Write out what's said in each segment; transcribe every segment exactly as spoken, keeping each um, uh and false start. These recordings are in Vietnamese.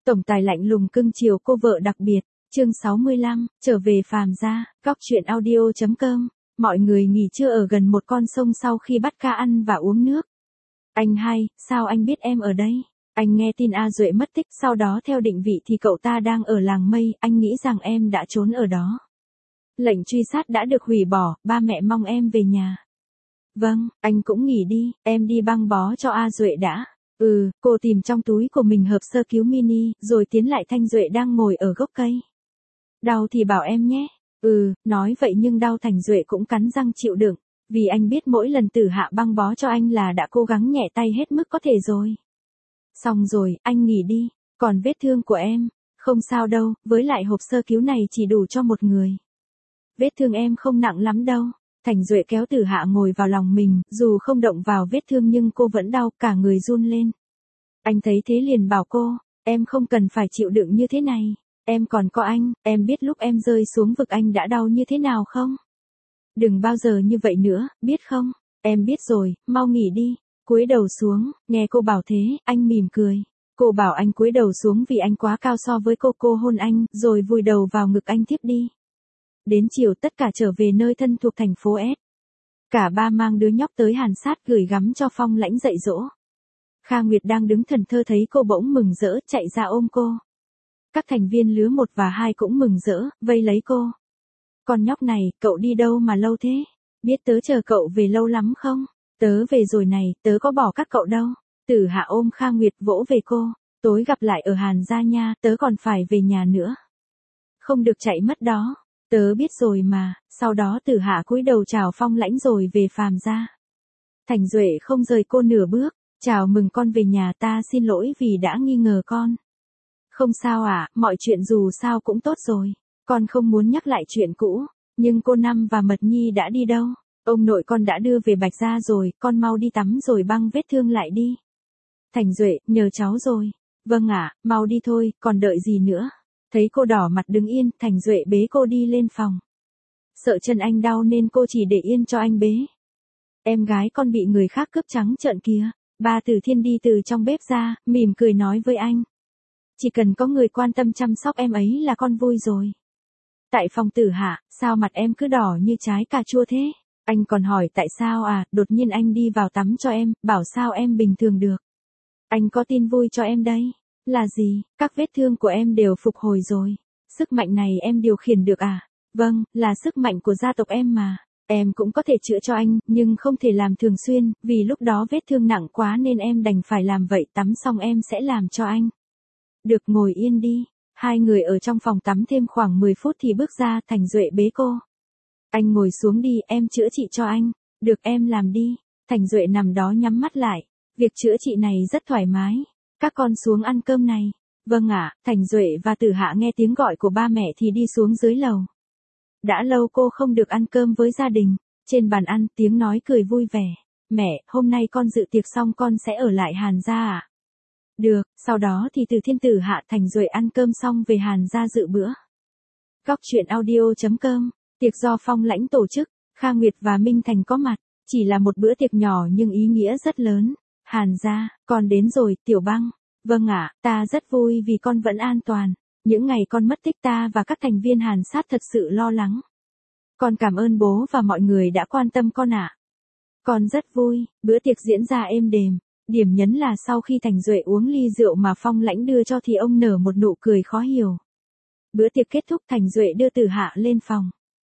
Tổng tài lạnh lùng cưng chiều cô vợ đặc biệt, chương sáu mươi lăm, trở về phàm gia, góc truyện audio.com, mọi người nghỉ trưa ở gần một con sông sau khi bắt cá ăn và uống nước. Anh hai, sao anh biết em ở đây? Anh nghe tin A Duệ mất tích, sau đó theo định vị thì cậu ta đang ở làng Mây, anh nghĩ rằng em đã trốn ở đó. Lệnh truy sát đã được hủy bỏ, ba mẹ mong em về nhà. Vâng, anh cũng nghỉ đi, em đi băng bó cho A Duệ đã. Ừ, cô tìm trong túi của mình hộp sơ cứu mini, rồi tiến lại Thanh Duệ đang ngồi ở gốc cây. Đau thì bảo em nhé. Ừ, nói vậy nhưng đau Thành Duệ cũng cắn răng chịu đựng, vì anh biết mỗi lần Tử Hạ băng bó cho anh là đã cố gắng nhẹ tay hết mức có thể rồi. Xong rồi, anh nghỉ đi, còn vết thương của em, không sao đâu, với lại hộp sơ cứu này chỉ đủ cho một người. Vết thương em không nặng lắm đâu. Thành Duệ kéo Tử Hạ ngồi vào lòng mình, dù không động vào vết thương nhưng cô vẫn đau, cả người run lên. Anh thấy thế liền bảo cô, em không cần phải chịu đựng như thế này, em còn có anh, em biết lúc em rơi xuống vực anh đã đau như thế nào không? Đừng bao giờ như vậy nữa, biết không? Em biết rồi, mau nghỉ đi. Cúi đầu xuống, nghe cô bảo thế, anh mỉm cười. Cô bảo anh cúi đầu xuống vì anh quá cao so với cô, cô hôn anh, rồi vùi đầu vào ngực anh tiếp đi. Đến chiều tất cả trở về nơi thân thuộc thành phố S. Cả ba mang đứa nhóc tới Hàn Sát gửi gắm cho Phong Lãnh dạy dỗ. Kha Nguyệt đang đứng thẫn thờ thấy cô bỗng mừng rỡ chạy ra ôm cô. Các thành viên lứa một và hai cũng mừng rỡ, vây lấy cô. Con nhóc này, cậu đi đâu mà lâu thế? Biết tớ chờ cậu về lâu lắm không? Tớ về rồi này, tớ có bỏ các cậu đâu. Tử Hạ ôm Kha Nguyệt vỗ về cô. Tối gặp lại ở Hàn gia nha, tớ còn phải về nhà nữa. Không được chạy mất đó. Tớ biết rồi mà. Sau đó Tử Hạ cúi đầu chào Phong Lãnh rồi về phàm gia. Thành Duệ không rời cô nửa bước. Chào mừng con về nhà, ta xin lỗi vì đã nghi ngờ con. Không sao ạ, à, mọi chuyện dù sao cũng tốt rồi. Con không muốn nhắc lại chuyện cũ. Nhưng cô Năm và Mật Nhi đã đi đâu? Ông nội con đã đưa về Bạch gia rồi, con mau đi tắm rồi băng vết thương lại đi. Thành Duệ, nhờ cháu rồi. Vâng ạ, à, mau đi thôi, còn đợi gì nữa? Thấy cô đỏ mặt đứng yên, Thành Duệ bế cô đi lên phòng. Sợ chân anh đau nên cô chỉ để yên cho anh bế. Em gái con bị người khác cướp trắng trợn kìa. Ba Tử Thiên đi từ trong bếp ra, mỉm cười nói với anh. Chỉ cần có người quan tâm chăm sóc em ấy là con vui rồi. Tại phòng Tử Hạ, sao mặt em cứ đỏ như trái cà chua thế? Anh còn hỏi tại sao à, đột nhiên anh đi vào tắm cho em, bảo sao em bình thường được. Anh có tin vui cho em đây. Là gì? Các vết thương của em đều phục hồi rồi. Sức mạnh này em điều khiển được à? Vâng, là sức mạnh của gia tộc em mà. Em cũng có thể chữa cho anh, nhưng không thể làm thường xuyên, vì lúc đó vết thương nặng quá nên em đành phải làm vậy, tắm xong em sẽ làm cho anh. Được, ngồi yên đi. Hai người ở trong phòng tắm thêm khoảng mười phút thì bước ra, Thành Duệ bế cô. Anh ngồi xuống đi, em chữa trị cho anh. Được, em làm đi. Thành Duệ nằm đó nhắm mắt lại. Việc chữa trị này rất thoải mái. Các con xuống ăn cơm này. Vâng ạ, à, Thành Duệ và Tử Hạ nghe tiếng gọi của ba mẹ thì đi xuống dưới lầu. Đã lâu cô không được ăn cơm với gia đình. Trên bàn ăn, tiếng nói cười vui vẻ. Mẹ, hôm nay con dự tiệc xong con sẽ ở lại Hàn gia à? Được, sau đó thì Từ Thiên Tử Hạ Thành Duệ ăn cơm xong về Hàn gia dự bữa. Góc truyện audio.com, tiệc do Phong Lãnh tổ chức, Kha Nguyệt và Minh Thành có mặt, chỉ là một bữa tiệc nhỏ nhưng ý nghĩa rất lớn. Hàn gia, con đến rồi, Tiểu Băng. Vâng ạ, à, ta rất vui vì con vẫn an toàn. Những ngày con mất tích ta và các thành viên Hàn Sát thật sự lo lắng. Con cảm ơn bố và mọi người đã quan tâm con ạ. À. Con rất vui, bữa tiệc diễn ra êm đềm. Điểm nhấn là sau khi Thành Duệ uống ly rượu mà Phong Lãnh đưa cho thì ông nở một nụ cười khó hiểu. Bữa tiệc kết thúc, Thành Duệ đưa Tử Hạ lên phòng.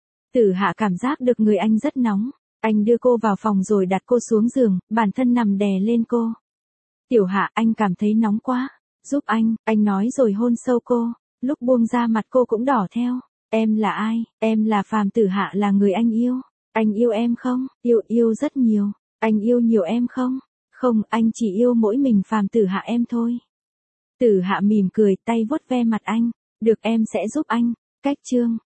Tử Hạ cảm giác được người anh rất nóng. Anh đưa cô vào phòng rồi đặt cô xuống giường, bản thân nằm đè lên cô. Tiểu Hạ, anh cảm thấy nóng quá. Giúp anh, anh nói rồi hôn sâu cô. Lúc buông ra mặt cô cũng đỏ theo. Em là ai? Em là Phàm. Tử Hạ là người anh yêu. Anh yêu em không? Yêu, yêu rất nhiều. Anh yêu nhiều em không? Không, anh chỉ yêu mỗi mình Phàm. Tử Hạ em thôi. Tử Hạ mỉm cười, tay vuốt ve mặt anh. Được, em sẽ giúp anh. Cách chương.